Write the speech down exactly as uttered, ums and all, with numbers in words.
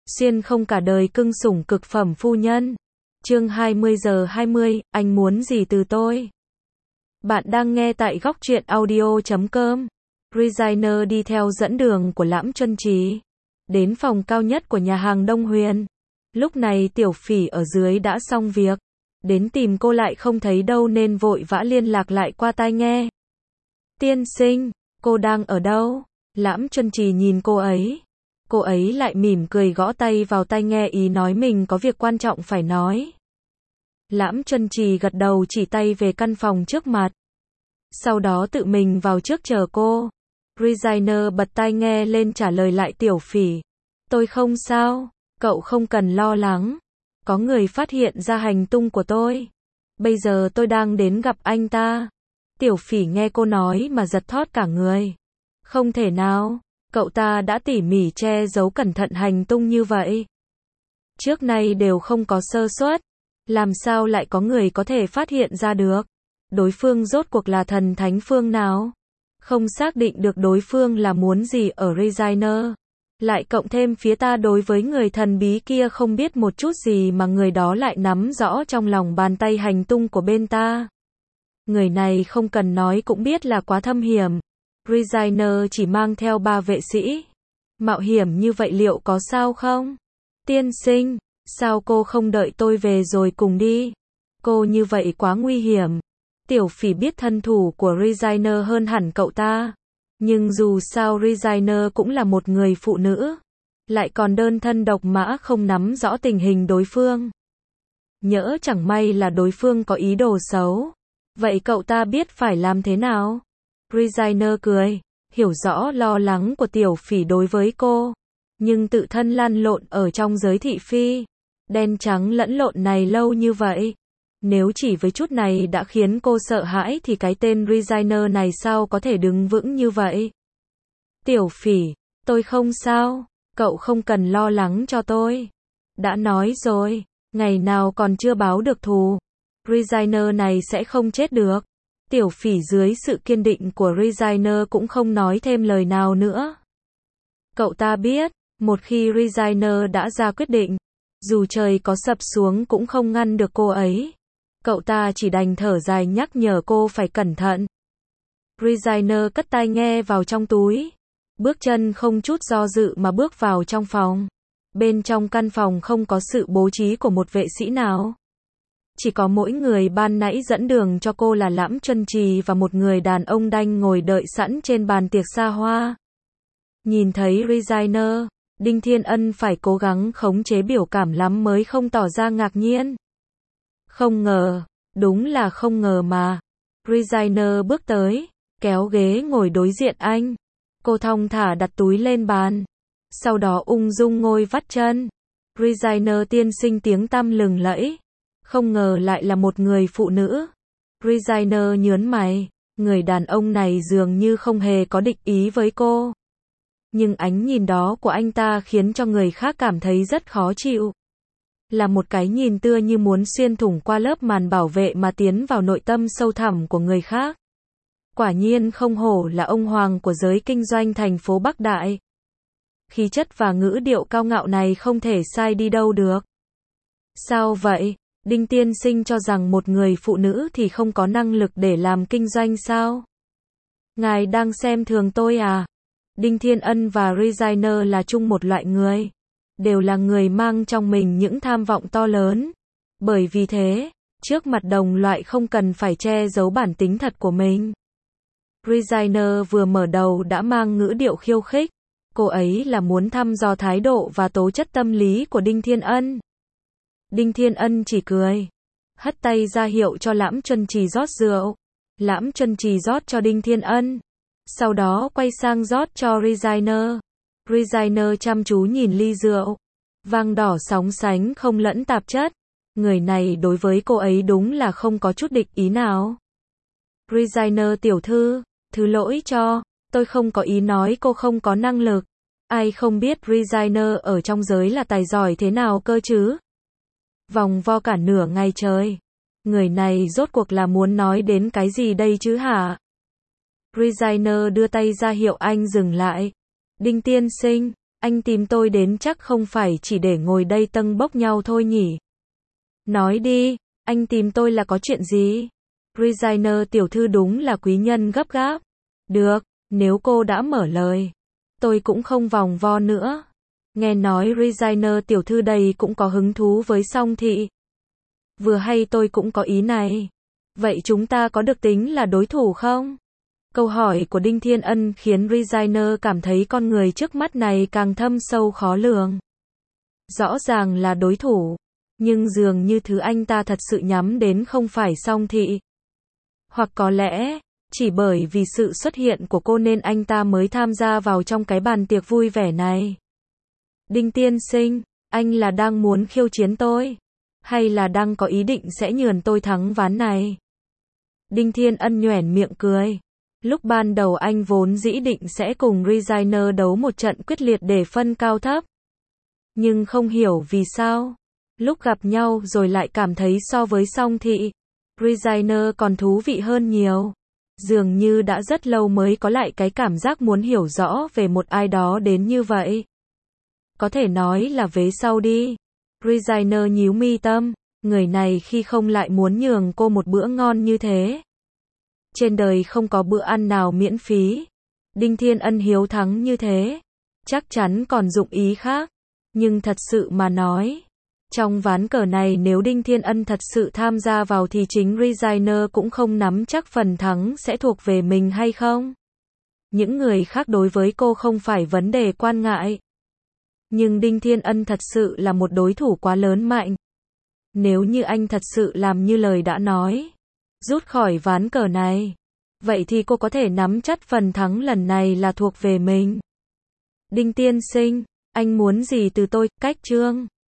Xuyên không cả đời cưng sủng cực phẩm phu nhân. Chương hai mươi giờ hai mươi, anh muốn gì từ tôi? Bạn đang nghe tại góc truyện audio chấm com. Designer đi theo dẫn đường của Lãm Chân Trì, đến phòng cao nhất của nhà hàng Đông Huyền. Lúc này Tiểu Phỉ ở dưới đã xong việc, đến tìm cô lại không thấy đâu nên vội vã liên lạc lại qua tai nghe. Tiên sinh, cô đang ở đâu? Lãm Chân Trì nhìn cô ấy. Cô ấy lại mỉm cười gõ tay vào tai nghe ý nói mình có việc quan trọng phải nói. Lãm Chân Trì gật đầu chỉ tay về căn phòng trước mặt. Sau đó tự mình vào trước chờ cô. Designer bật tai nghe lên trả lời lại Tiểu Phỉ. Tôi không sao, cậu không cần lo lắng. Có người phát hiện ra hành tung của tôi. Bây giờ tôi đang đến gặp anh ta. Tiểu Phỉ nghe cô nói mà giật thót cả người. Không thể nào, cậu ta đã tỉ mỉ che giấu cẩn thận hành tung như vậy. Trước nay đều không có sơ suất. Làm sao lại có người có thể phát hiện ra được? Đối phương rốt cuộc là thần thánh phương nào? Không xác định được đối phương là muốn gì ở Designer. Lại cộng thêm phía ta đối với người thần bí kia không biết một chút gì mà người đó lại nắm rõ trong lòng bàn tay hành tung của bên ta. Người này không cần nói cũng biết là quá thâm hiểm. Designer chỉ mang theo ba vệ sĩ. Mạo hiểm như vậy liệu có sao không? Tiên sinh, sao cô không đợi tôi về rồi cùng đi? Cô như vậy quá nguy hiểm. Tiểu Phỉ biết thân thủ của Designer hơn hẳn cậu ta. Nhưng dù sao Designer cũng là một người phụ nữ. Lại còn đơn thân độc mã không nắm rõ tình hình đối phương. Nhỡ chẳng may là đối phương có ý đồ xấu. Vậy cậu ta biết phải làm thế nào? Designer cười, hiểu rõ lo lắng của Tiểu Phỉ đối với cô. Nhưng tự thân lăn lộn ở trong giới thị phi. Đen trắng lẫn lộn này lâu như vậy. Nếu chỉ với chút này đã khiến cô sợ hãi thì cái tên Designer này sao có thể đứng vững như vậy? Tiểu Phỉ, tôi không sao, cậu không cần lo lắng cho tôi. Đã nói rồi, ngày nào còn chưa báo được thù. Designer này sẽ không chết được. Tiểu Phỉ dưới sự kiên định của Designer cũng không nói thêm lời nào nữa. Cậu ta biết, một khi Designer đã ra quyết định, dù trời có sập xuống cũng không ngăn được cô ấy. Cậu ta chỉ đành thở dài nhắc nhở cô phải cẩn thận. Designer cất tai nghe vào trong túi. Bước chân không chút do dự mà bước vào trong phòng. Bên trong căn phòng không có sự bố trí của một vệ sĩ nào. Chỉ có mỗi người ban nãy dẫn đường cho cô là Lãm Chân Trì và một người đàn ông đanh ngồi đợi sẵn trên bàn tiệc xa hoa. Nhìn thấy Designer, Đinh Thiên Ân phải cố gắng khống chế biểu cảm lắm mới không tỏ ra ngạc nhiên. Không ngờ, đúng là không ngờ mà. Designer bước tới, kéo ghế ngồi đối diện anh. Cô thong thả đặt túi lên bàn. Sau đó ung dung ngồi vắt chân. Designer tiên sinh tiếng tăm lừng lẫy. Không ngờ lại là một người phụ nữ. Designer nhớn mày. Người đàn ông này dường như không hề có địch ý với cô. Nhưng ánh nhìn đó của anh ta khiến cho người khác cảm thấy rất khó chịu. Là một cái nhìn tựa như muốn xuyên thủng qua lớp màn bảo vệ mà tiến vào nội tâm sâu thẳm của người khác. Quả nhiên không hổ là ông hoàng của giới kinh doanh thành phố Bắc Đại. Khí chất và ngữ điệu cao ngạo này không thể sai đi đâu được. Sao vậy? Đinh tiên sinh cho rằng một người phụ nữ thì không có năng lực để làm kinh doanh sao? Ngài đang xem thường tôi à? Đinh Thiên Ân và Designer là chung một loại người. Đều là người mang trong mình những tham vọng to lớn. Bởi vì thế, trước mặt đồng loại không cần phải che giấu bản tính thật của mình. Designer vừa mở đầu đã mang ngữ điệu khiêu khích. Cô ấy là muốn thăm dò thái độ và tố chất tâm lý của Đinh Thiên Ân. Đinh Thiên Ân chỉ cười. Hất tay ra hiệu cho Lãm Chân Trì rót rượu. Lãm Chân Trì rót cho Đinh Thiên Ân. Sau đó quay sang rót cho Designer. Designer chăm chú nhìn ly rượu. Vang đỏ sóng sánh không lẫn tạp chất. Người này đối với cô ấy đúng là không có chút địch ý nào. Designer tiểu thư, thứ lỗi cho, tôi không có ý nói cô không có năng lực. Ai không biết Designer ở trong giới là tài giỏi thế nào cơ chứ? Vòng vo cả nửa ngày trời. Người này rốt cuộc là muốn nói đến cái gì đây chứ hả? Designer đưa tay ra hiệu anh dừng lại. Đinh tiên sinh, Anh tìm tôi đến chắc không phải chỉ để ngồi đây tâng bốc nhau thôi nhỉ? Nói đi, anh tìm tôi là có chuyện gì? Designer tiểu thư đúng là quý nhân gấp gáp. Được, nếu cô đã mở lời, tôi cũng không vòng vo nữa. Nghe nói Designer tiểu thư đây cũng có hứng thú với Song Thị. Vừa hay tôi cũng có ý này. Vậy chúng ta có được tính là đối thủ không? Câu hỏi của Đinh Thiên Ân khiến Designer cảm thấy con người trước mắt này càng thâm sâu khó lường. Rõ ràng là đối thủ, nhưng dường như thứ anh ta thật sự nhắm đến không phải Song Thị. Hoặc có lẽ, chỉ bởi vì sự xuất hiện của cô nên anh ta mới tham gia vào trong cái bàn tiệc vui vẻ này. Đinh tiên sinh, anh là đang muốn khiêu chiến tôi? Hay là đang có ý định sẽ nhường tôi thắng ván này? Đinh Thiên Ân nhoẻn miệng cười. Lúc ban đầu anh vốn dĩ định sẽ cùng Designer đấu một trận quyết liệt để phân cao thấp. Nhưng không hiểu vì sao, lúc gặp nhau rồi lại cảm thấy so với Song Thị, Designer còn thú vị hơn nhiều. Dường như đã rất lâu mới có lại cái cảm giác muốn hiểu rõ về một ai đó đến như vậy. Có thể nói là vế sau đi. Designer nhíu mi tâm, người này khi không lại muốn nhường cô một bữa ngon như thế. Trên đời không có bữa ăn nào miễn phí. Đinh Thiên Ân hiếu thắng như thế, chắc chắn còn dụng ý khác. Nhưng thật sự mà nói, trong ván cờ này nếu Đinh Thiên Ân thật sự tham gia vào thì chính Designer cũng không nắm chắc phần thắng sẽ thuộc về mình hay không. Những người khác đối với cô không phải vấn đề quan ngại. Nhưng Đinh Thiên Ân thật sự là một đối thủ quá lớn mạnh. Nếu như anh thật sự làm như lời đã nói, rút khỏi ván cờ này, vậy thì cô có thể nắm chắc phần thắng lần này là thuộc về mình. Đinh tiên sinh, anh muốn gì từ tôi? Cách chương